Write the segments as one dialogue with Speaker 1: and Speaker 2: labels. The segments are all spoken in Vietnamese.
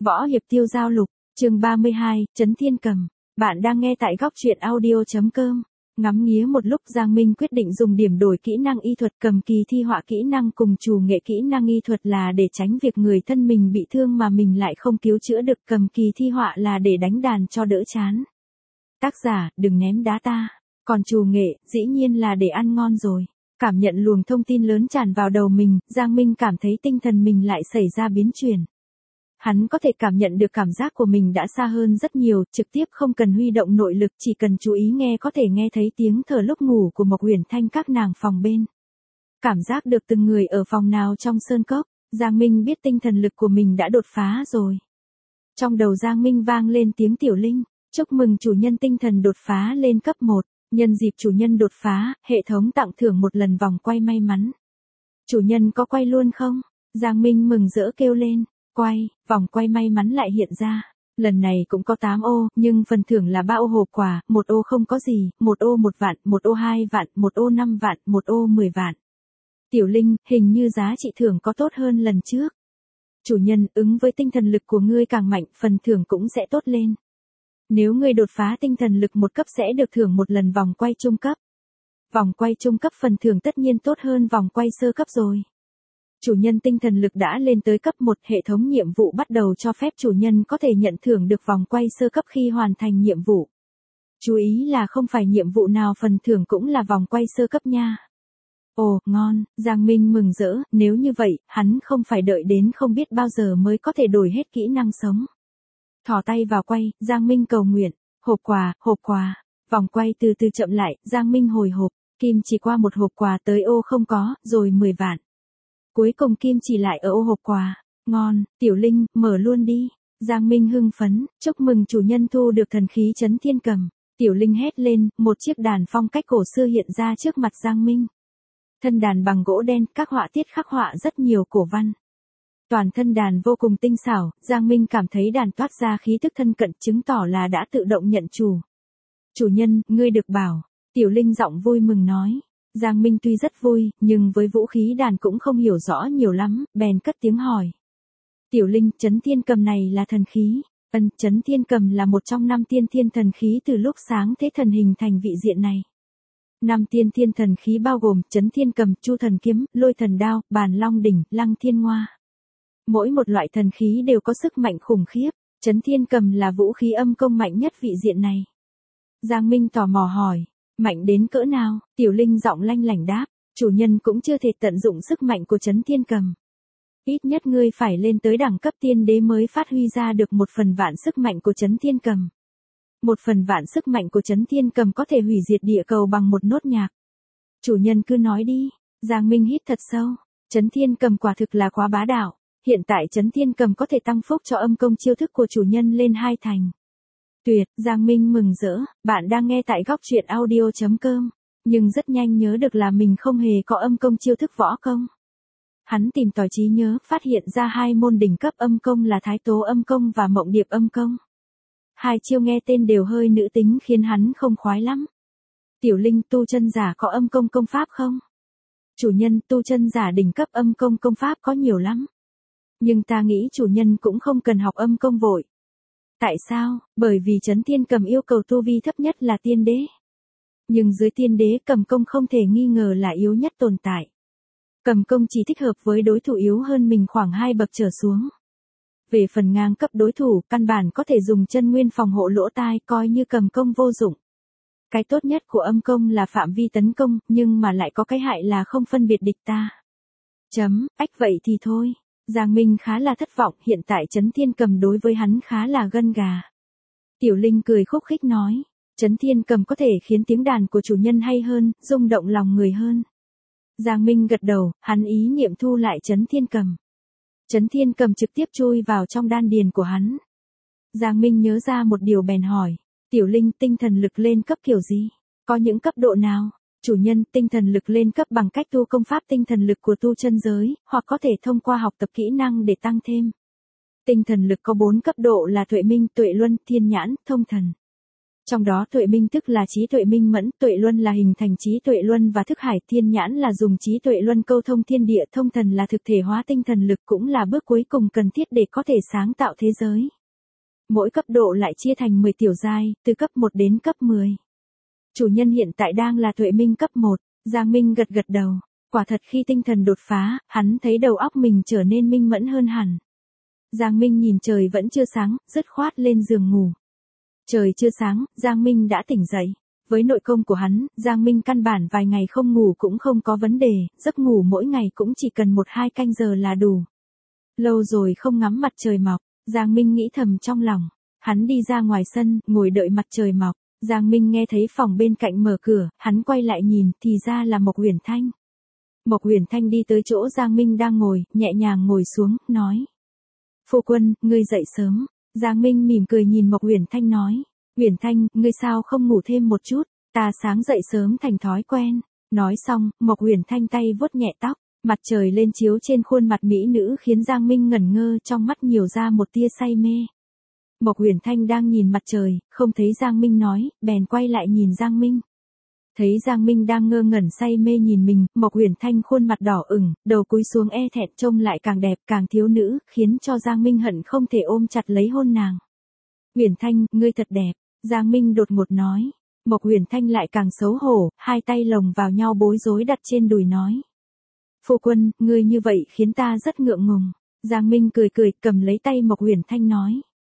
Speaker 1: Võ hiệp tiêu giao lục, chương 32, Trấn Thiên Cầm. Bạn đang nghe tại góc truyện audio.com. Ngắm nghía một lúc, Giang Minh quyết định dùng điểm đổi kỹ năng y thuật cầm kỳ thi họa kỹ năng cùng chủ nghệ kỹ năng y thuật là để tránh việc người thân mình bị thương mà mình lại không cứu chữa được, cầm kỳ thi họa là để đánh đàn cho đỡ chán. Tác giả, đừng ném đá ta. Còn chủ nghệ, dĩ nhiên là để ăn ngon rồi. Cảm nhận luồng thông tin lớn tràn vào đầu mình, Giang Minh cảm thấy tinh thần mình lại xảy ra biến chuyển. Hắn có thể cảm nhận được cảm giác của mình đã xa hơn rất nhiều, trực tiếp không cần huy động nội lực, chỉ cần chú ý nghe có thể nghe thấy tiếng thở lúc ngủ của Mộc Uyển Thanh các nàng phòng bên. Cảm giác được từng người ở phòng nào trong sơn cốc, Giang Minh biết tinh thần lực của mình đã đột phá rồi. Trong đầu Giang Minh vang lên tiếng Tiểu Linh, chúc mừng chủ nhân tinh thần đột phá lên cấp 1, nhân dịp chủ nhân đột phá, hệ thống tặng thưởng một lần vòng quay may mắn. Chủ nhân có quay luôn không? Giang Minh mừng rỡ kêu lên. Quay, vòng quay may mắn lại hiện ra. Lần này cũng có 8 ô, nhưng phần thưởng là 3 ô hộp quà, 1 ô không có gì, 1 ô 1 vạn, 1 ô 2 vạn, 1 ô 5 vạn, 1 ô 10 vạn. Tiểu Linh, hình như giá trị thưởng có tốt hơn lần trước. Chủ nhân, ứng với tinh thần lực của ngươi càng mạnh, phần thưởng cũng sẽ tốt lên. Nếu ngươi đột phá tinh thần lực 1 cấp sẽ được thưởng một lần vòng quay trung cấp. Vòng quay trung cấp phần thưởng tất nhiên tốt hơn vòng quay sơ cấp rồi. Chủ nhân tinh thần lực đã lên tới cấp 1, hệ thống nhiệm vụ bắt đầu cho phép chủ nhân có thể nhận thưởng được vòng quay sơ cấp khi hoàn thành nhiệm vụ. Chú ý là không phải nhiệm vụ nào phần thưởng cũng là vòng quay sơ cấp nha. Ồ, ngon, Giang Minh mừng rỡ, nếu như vậy, hắn không phải đợi đến không biết bao giờ mới có thể đổi hết kỹ năng sống. Thò tay vào quay, Giang Minh cầu nguyện, hộp quà, vòng quay từ từ chậm lại, Giang Minh hồi hộp, kim chỉ qua một hộp quà tới ô không có, rồi 10 vạn. Cuối cùng kim chỉ lại ở ô hộp quà. Ngon, Tiểu Linh, mở luôn đi. Giang Minh hưng phấn, chúc mừng chủ nhân thu được thần khí Trấn Thiên Cầm. Tiểu Linh hét lên, một chiếc đàn phong cách cổ xưa hiện ra trước mặt Giang Minh. Thân đàn bằng gỗ đen, các họa tiết khắc họa rất nhiều cổ văn. Toàn thân đàn vô cùng tinh xảo, Giang Minh cảm thấy đàn toát ra khí tức thân cận, chứng tỏ là đã tự động nhận chủ. Chủ nhân, ngươi được bảo. Tiểu Linh giọng vui mừng nói. Giang Minh tuy rất vui, nhưng với vũ khí đàn cũng không hiểu rõ nhiều lắm, bèn cất tiếng hỏi. Tiểu Linh, Trấn Thiên Cầm này là thần khí. Trấn Thiên Cầm là một trong 5 tiên thiên thần khí từ lúc sáng thế thần hình thành vị diện này. 5 tiên thiên thần khí bao gồm Trấn Thiên Cầm, Chu Thần Kiếm, Lôi Thần Đao, Bàn Long Đỉnh, Lăng Thiên Ngoa. Mỗi một loại thần khí đều có sức mạnh khủng khiếp, Trấn Thiên Cầm là vũ khí âm công mạnh nhất vị diện này. Giang Minh tò mò hỏi. Mạnh đến cỡ nào? Tiểu Linh giọng lanh lảnh đáp, chủ nhân cũng chưa thể tận dụng sức mạnh của Trấn Thiên Cầm. Ít nhất ngươi phải lên tới đẳng cấp tiên đế mới phát huy ra được 1/1000 sức mạnh của Trấn Thiên Cầm. 1/1000 sức mạnh của Trấn Thiên Cầm có thể hủy diệt địa cầu bằng một nốt nhạc. Chủ nhân cứ nói đi. Giang Minh hít thật sâu. Trấn Thiên Cầm quả thực là quá bá đạo. Hiện tại Trấn Thiên Cầm có thể tăng phúc cho âm công chiêu thức của chủ nhân lên 2 thành. Tuyệt, Giang Minh mừng rỡ, bạn đang nghe tại góc truyện audio.com, nhưng rất nhanh nhớ được là mình không hề có âm công chiêu thức võ công. Hắn tìm tòi trí nhớ, phát hiện ra 2 môn đỉnh cấp âm công là Thái Tố âm công và Mộng Điệp âm công. 2 chiêu nghe tên đều hơi nữ tính khiến hắn không khoái lắm. Tiểu Linh, tu chân giả có âm công công pháp không? Chủ nhân, tu chân giả đỉnh cấp âm công công pháp có nhiều lắm. Nhưng ta nghĩ chủ nhân cũng không cần học âm công vội. Tại sao? Bởi vì Trấn Thiên Cầm yêu cầu tu vi thấp nhất là tiên đế. Nhưng dưới tiên đế cầm công không thể nghi ngờ là yếu nhất tồn tại. Cầm công chỉ thích hợp với đối thủ yếu hơn mình khoảng 2 bậc trở xuống. Về phần ngang cấp đối thủ, căn bản có thể dùng chân nguyên phòng hộ lỗ tai, coi như cầm công vô dụng. Cái tốt nhất của âm công là phạm vi tấn công, nhưng mà lại có cái hại là không phân biệt địch ta. Vậy thì thôi. Giang Minh khá là thất vọng, hiện tại Trấn Thiên Cầm đối với hắn khá là gân gà. Tiểu Linh cười khúc khích nói, Trấn Thiên Cầm có thể khiến tiếng đàn của chủ nhân hay hơn, rung động lòng người hơn. Giang Minh gật đầu, hắn ý niệm thu lại Trấn Thiên Cầm. Trấn Thiên Cầm trực tiếp chui vào trong đan điền của hắn. Giang Minh nhớ ra một điều bèn hỏi, Tiểu Linh, tinh thần lực lên cấp kiểu gì? Có những cấp độ nào? Chủ nhân, tinh thần lực lên cấp bằng cách tu công pháp tinh thần lực của tu chân giới, hoặc có thể thông qua học tập kỹ năng để tăng thêm. Tinh thần lực có 4 cấp độ là Tuệ Minh, Tuệ Luân, Thiên Nhãn, Thông Thần. Trong đó tuệ minh tức là trí tuệ minh mẫn, tuệ luân là hình thành trí tuệ luân và thức hải, thiên nhãn là dùng trí tuệ luân câu thông thiên địa, thông thần là thực thể hóa tinh thần lực, cũng là bước cuối cùng cần thiết để có thể sáng tạo thế giới. Mỗi cấp độ lại chia thành 10 tiểu giai, từ cấp 1 đến cấp 10. Chủ nhân hiện tại đang là tuệ minh cấp 1, Giang Minh gật gật đầu. Quả thật khi tinh thần đột phá, hắn thấy đầu óc mình trở nên minh mẫn hơn hẳn. Giang Minh nhìn trời vẫn chưa sáng, dứt khoát lên giường ngủ. Trời chưa sáng, Giang Minh đã tỉnh dậy. Với nội công của hắn, Giang Minh căn bản vài ngày không ngủ cũng không có vấn đề, giấc ngủ mỗi ngày cũng chỉ cần 1-2 canh giờ là đủ. Lâu rồi không ngắm mặt trời mọc, Giang Minh nghĩ thầm trong lòng. Hắn đi ra ngoài sân, ngồi đợi mặt trời mọc. Giang Minh nghe thấy phòng bên cạnh mở cửa, hắn quay lại nhìn, thì ra là Mộc Uyển Thanh. Mộc Uyển Thanh đi tới chỗ Giang Minh đang ngồi, nhẹ nhàng ngồi xuống, nói. Phu quân, ngươi dậy sớm. Giang Minh mỉm cười nhìn Mộc Uyển Thanh nói. Uyển Thanh, ngươi sao không ngủ thêm một chút, ta sáng dậy sớm thành thói quen. Nói xong, Mộc Uyển Thanh tay vuốt nhẹ tóc, mặt trời lên chiếu trên khuôn mặt mỹ nữ khiến Giang Minh ngẩn ngơ, trong mắt nhiều ra một tia say mê. Mộc Uyển Thanh đang nhìn mặt trời, không thấy Giang Minh nói, bèn quay lại nhìn Giang Minh. Thấy Giang Minh đang ngơ ngẩn say mê nhìn mình, Mộc Uyển Thanh khuôn mặt đỏ ửng, đầu cúi xuống e thẹn, trông lại càng đẹp càng thiếu nữ, khiến cho Giang Minh hận không thể ôm chặt lấy hôn nàng. Uyển Thanh, ngươi thật đẹp, Giang Minh đột ngột nói. Mộc Uyển Thanh lại càng xấu hổ, hai tay lồng vào nhau bối rối đặt trên đùi nói. Phu quân, ngươi như vậy khiến ta rất ngượng ngùng. Giang Minh cười cười, cầm lấy tay Mộc Uyển Thanh nói.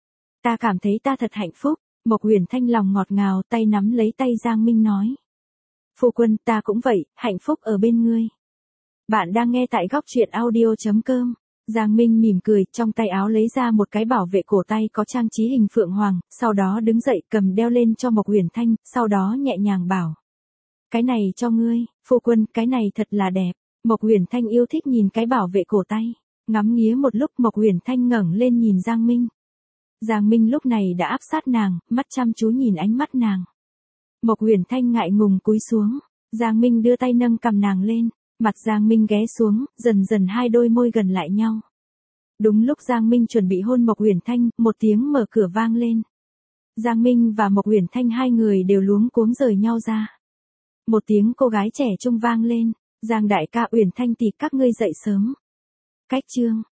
Speaker 1: Ta cảm thấy ta thật hạnh phúc. Mộc Uyển Thanh lòng ngọt ngào, tay nắm lấy tay Giang Minh nói. Phu quân, ta cũng vậy, hạnh phúc ở bên ngươi. Bạn đang nghe tại góc truyện audio.com. Giang Minh mỉm cười, trong tay áo lấy ra một cái bảo vệ cổ tay có trang trí hình phượng hoàng, sau đó đứng dậy cầm đeo lên cho Mộc Uyển Thanh, sau đó nhẹ nhàng bảo. Cái này cho ngươi, phu quân, cái này thật là đẹp. Mộc Uyển Thanh yêu thích nhìn cái bảo vệ cổ tay. Ngắm nghía một lúc Mộc Uyển Thanh ngẩng lên nhìn Giang Minh. Giang Minh lúc này đã áp sát nàng, mắt chăm chú nhìn ánh mắt nàng. Mộc Uyển Thanh ngại ngùng cúi xuống, Giang Minh đưa tay nâng cằm nàng lên, mặt Giang Minh ghé xuống, dần dần hai đôi môi gần lại nhau. Đúng lúc Giang Minh chuẩn bị hôn Mộc Uyển Thanh, một tiếng mở cửa vang lên. Giang Minh và Mộc Uyển Thanh hai người đều luống cuống rời nhau ra. Một tiếng cô gái trẻ trung vang lên, Giang đại ca, Uyển Thanh tỷ, các ngươi dậy sớm. Cách chương